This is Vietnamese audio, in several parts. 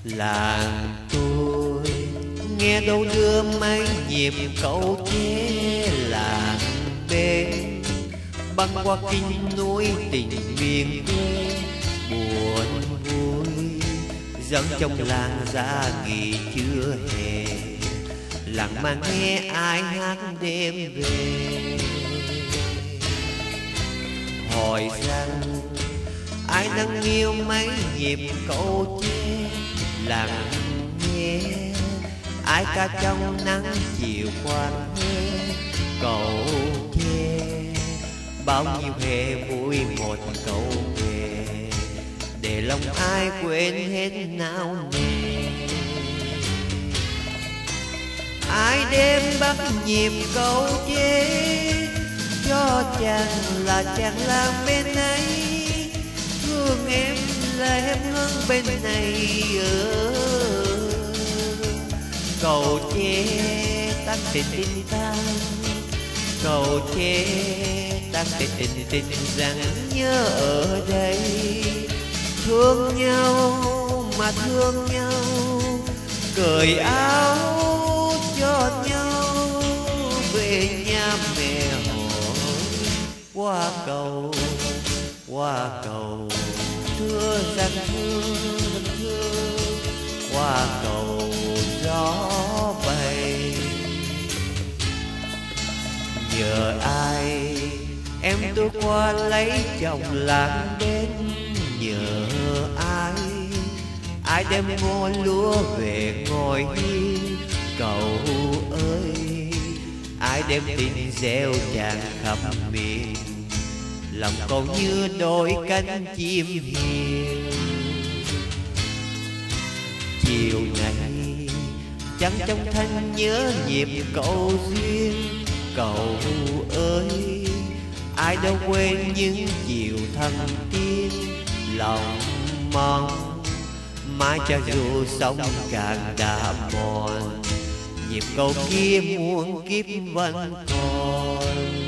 Làng tôi nghe đâu đưa mấy nhịp câu chế làng bên, băng qua kinh núi tình miền quê buồn vui, dâng trong làng ra nghỉ chưa hè. Làng mà nghe ai hát đêm về, hỏi rằng ai đang yêu mấy nhịp câu chế làng nghe. Ai ca trong nắng chiều quan nghe cầu che, bao nhiêu hè vui một câu về, để lòng ai quên hết nao nề. Ai đêm bắt nhịp câu chế cho chàng là chàng làm bên ấy, thương em là em hơn bên này. Cầu chế tắt tình tình ta, cầu chế tắt tình tình tình rằng nhớ ở đây. Thương nhau mà thương nhau, cởi áo cho nhau, về nhà mẹ hỏi qua cầu thưa rằng thương qua cầu gió bay. Nhờ ai em tôi qua lấy chồng làng bên, nhờ ai đem ngô lúa về ngồi hiên. Cậu ơi ai đem tình gieo tràn khắp miền, lòng cậu như đôi cánh chim hiền. Chiều nay trăng trong thanh nhớ nhịp cậu duyên. Cậu ơi ai đâu quên những chiều thăng tiên, lòng mong mai cho dù sông càng đã mòn, nhịp cầu kia muôn kiếp vẫn còn.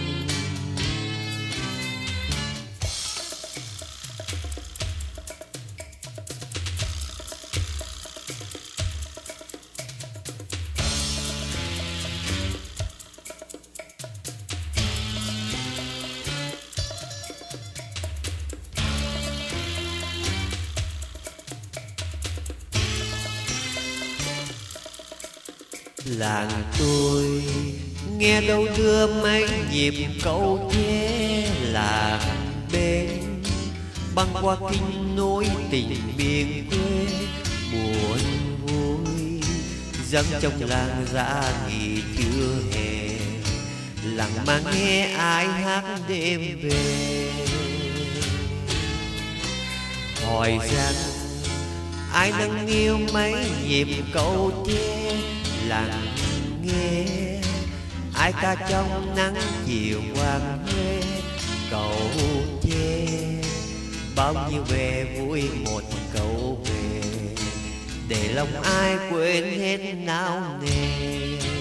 Làng tôi nghe đâu đưa mấy nhịp câu chế làng bên, băng qua kinh núi tình miền quê buồn vui, dâng trong làng ra nghỉ trưa hè. Làng mà nghe ai hát đêm về, hỏi rằng ai đang yêu mấy nhịp câu chế làng nghe. Ai ca trong nắng chiều quang huê cầu che, bao nhiêu về vui một câu về, để lòng ai quên hết nao nề.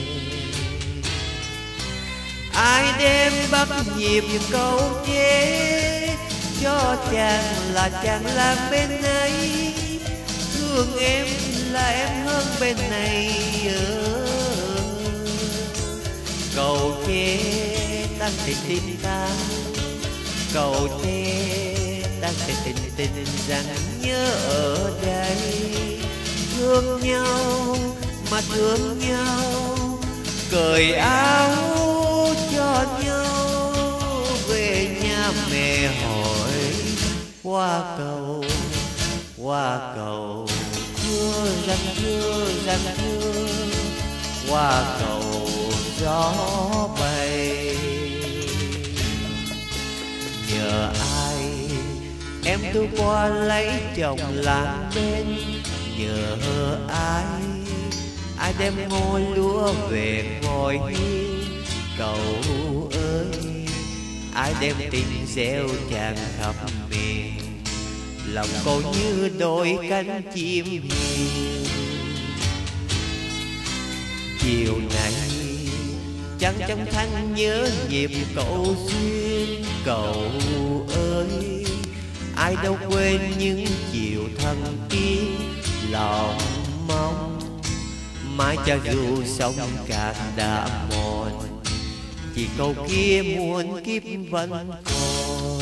Ai đêm bắt nhịp câu chế cho chàng là chàng làm bên ấy, thương em là em hơn bên này. Cầu chế tăng tình tình ta, cầu chế tăng tình tình tình rằng nhớ ở đây. Thương nhau mà thương nhau, cởi áo cho nhau, về nhà mẹ hỏi qua cầu thưa rằng thương qua cầu gió bay. Nhờ ai em tôi qua lấy chồng làng bên, nhờ ai đem ngôi lúa về ngồi hiên. Cậu ơi ai đem tình gieo tràn khắp miền, lòng cậu như đôi cánh chim hiền. Chiều nay trăng trong thanh nhớ nhịp cậu duyên. Cậu ơi ai đâu quên những chiều thăng tiến, lòng mong mãi cho dù sông cạn đã mòn, chỉ câu kia muôn kiếp vẫn còn,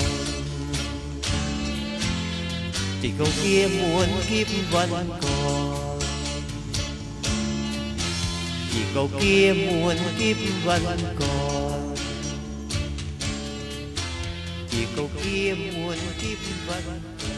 chỉ câu kia muôn kiếp vẫn còn, chỉ câu kia muôn kiếp vẫn còn, chỉ câu kia muôn kiếp vẫn còn.